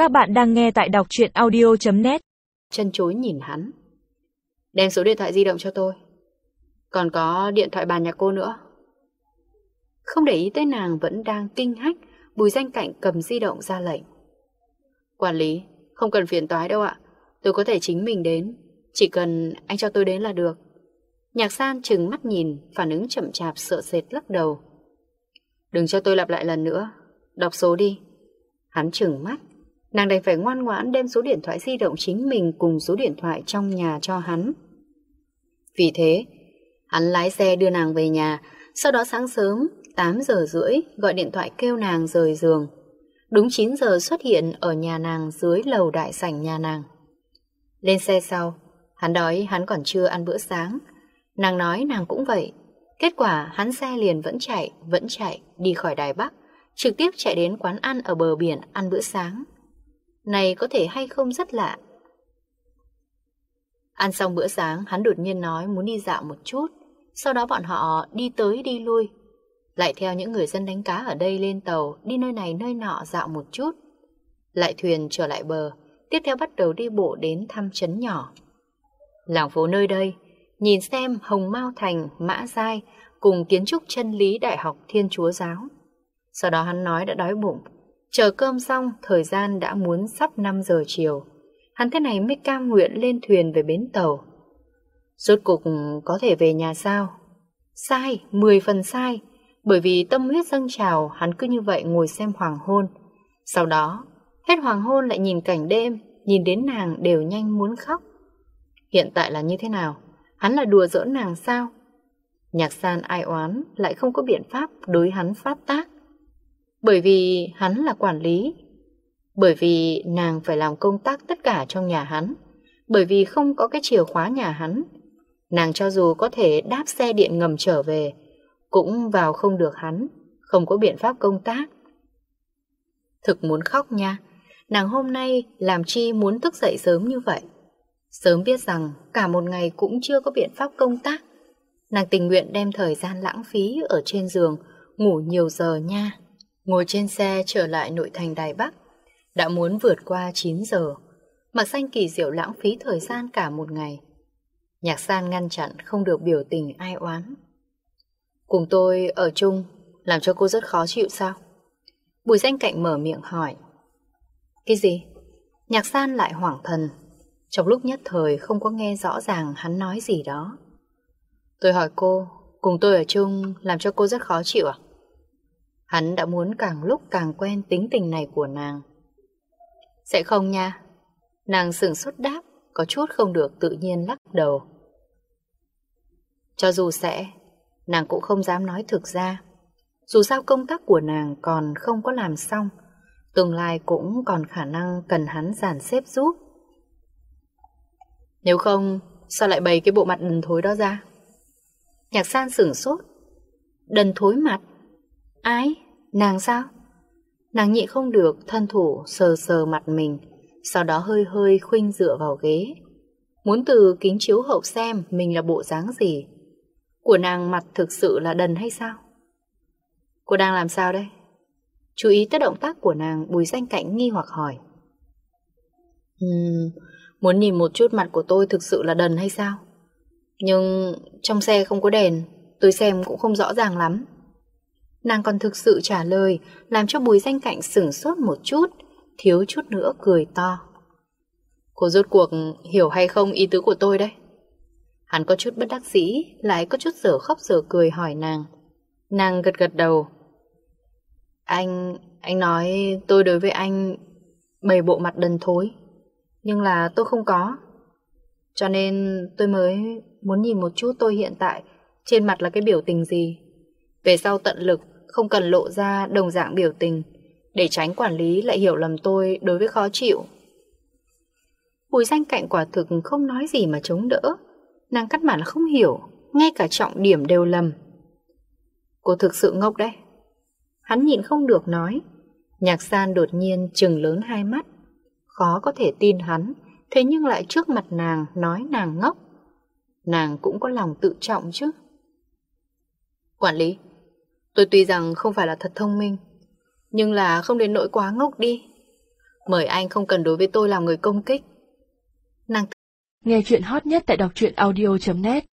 Các bạn đang nghe tại đọc truyện audio.net. Chân chối nhìn hắn. Đem số điện thoại di động cho tôi. Còn có điện thoại bàn nhà cô nữa. Không để ý tới nàng vẫn đang kinh hách, Bùi Danh Cạnh cầm di động ra lệnh. Quản lý, không cần phiền toái đâu ạ. Tôi có thể chính mình đến. Chỉ cần anh cho tôi đến là được. Nhạc San trừng mắt nhìn, phản ứng chậm chạp sợ sệt lắc đầu. Đừng cho tôi lặp lại lần nữa. Đọc số đi. Hắn trừng mắt. Nàng đành phải ngoan ngoãn đem số điện thoại di động chính mình cùng số điện thoại trong nhà cho hắn. Vì thế, hắn lái xe đưa nàng về nhà, sau đó sáng sớm 8 giờ rưỡi gọi điện thoại kêu nàng rời giường. Đúng 9 giờ xuất hiện ở nhà nàng dưới lầu đại sảnh nhà nàng. Lên xe sau, hắn đói hắn còn chưa ăn bữa sáng. Nàng nói nàng cũng vậy. Kết quả hắn xe liền vẫn chạy đi khỏi Đài Bắc, trực tiếp chạy đến quán ăn ở bờ biển ăn bữa sáng. Này có thể hay không rất lạ. Ăn xong bữa sáng, hắn đột nhiên nói muốn đi dạo một chút. Sau đó bọn họ đi tới đi lui, lại theo những người dân đánh cá ở đây lên tàu, đi nơi này nơi nọ dạo một chút. Lại thuyền trở lại bờ, tiếp theo bắt đầu đi bộ đến thăm trấn nhỏ. Làng phố nơi đây, nhìn xem Hồng Mao Thành, Mã Giai cùng kiến trúc chân lý Đại học Thiên Chúa Giáo. Sau đó hắn nói đã đói bụng. Chờ cơm xong, thời gian đã muốn sắp 5 giờ chiều. Hắn thế này mới cam nguyện lên thuyền về bến tàu. Rốt cuộc có thể về nhà sao? Sai, 10 phần sai. Bởi vì tâm huyết dâng trào, hắn cứ như vậy ngồi xem hoàng hôn. Sau đó, hết hoàng hôn lại nhìn cảnh đêm, nhìn đến nàng đều nhanh muốn khóc. Hiện tại là như thế nào? Hắn là đùa giỡn nàng sao? Nhạc San ai oán lại không có biện pháp đối hắn phát tác. Bởi vì hắn là quản lý. Bởi vì nàng phải làm công tác tất cả trong nhà hắn. Bởi vì không có cái chìa khóa nhà hắn. Nàng cho dù có thể đáp xe điện ngầm trở về, cũng vào không được hắn, không có biện pháp công tác. Thực muốn khóc nha. Nàng hôm nay làm chi muốn thức dậy sớm như vậy? Sớm biết rằng cả một ngày cũng chưa có biện pháp công tác. Nàng tình nguyện đem thời gian lãng phí ở trên giường, ngủ nhiều giờ nha. Ngồi trên xe trở lại nội thành Đài Bắc, đã muốn vượt qua 9 giờ. Mạc Xanh kỳ diệu lãng phí thời gian cả một ngày. Nhạc San ngăn chặn không được biểu tình ai oán. Cùng tôi ở chung, làm cho cô rất khó chịu sao? Bùi Danh Cạnh mở miệng hỏi. Cái gì? Nhạc San lại hoảng thần. Trong lúc nhất thời không có nghe rõ ràng hắn nói gì đó. Tôi hỏi cô, cùng tôi ở chung làm cho cô rất khó chịu à? Hắn đã muốn càng lúc càng quen tính tình này của nàng. Sẽ không nha. Nàng sửng sốt đáp, có chút không được tự nhiên lắc đầu. Cho dù sẽ, nàng cũng không dám nói thực ra. Dù sao công tác của nàng còn không có làm xong, tương lai cũng còn khả năng cần hắn dàn xếp giúp. Nếu không, sao lại bày cái bộ mặt đần thối đó ra? Nhạc San sửng sốt. Đần thối mặt? Ai? Nàng sao? Nàng nhịn không được, thân thủ sờ sờ mặt mình, sau đó hơi hơi khuynh dựa vào ghế, muốn từ kính chiếu hậu xem mình là bộ dáng gì. Của nàng mặt thực sự là đần hay sao? Cô đang làm sao đây? Chú ý tới động tác của nàng, Bùi Danh Cạnh nghi hoặc hỏi. Muốn nhìn một chút mặt của tôi thực sự là đần hay sao? Nhưng trong xe không có đèn, tôi xem cũng không rõ ràng lắm. Nàng còn thực sự trả lời, làm cho Bùi Danh Cạnh sửng sốt một chút, thiếu chút nữa cười to. Cô rốt cuộc hiểu hay không ý tứ của tôi đấy? Hắn có chút bất đắc dĩ, lại có chút dở khóc dở cười hỏi nàng. Nàng gật gật đầu. Anh nói tôi đối với anh bày bộ mặt đần thối, nhưng là tôi không có. Cho nên tôi mới muốn nhìn một chút tôi hiện tại trên mặt là cái biểu tình gì. Về sau tận lực không cần lộ ra đồng dạng biểu tình, để tránh quản lý lại hiểu lầm tôi đối với khó chịu. Bùi Danh Cạnh quả thực không nói gì mà chống đỡ. Nàng cắt bản là không hiểu, ngay cả trọng điểm đều lầm. Cô thực sự ngốc đấy. Hắn nhịn không được nói. Nhạc San đột nhiên trừng lớn hai mắt. Khó có thể tin hắn, thế nhưng lại trước mặt nàng nói nàng ngốc. Nàng cũng có lòng tự trọng chứ. Quản lý, tôi tuy rằng không phải là thật thông minh, nhưng là không đến nỗi quá ngốc đi. Mời anh không cần đối với tôi làm người công kích. Nàng nghe chuyện hot nhất tại đọc truyện audio.net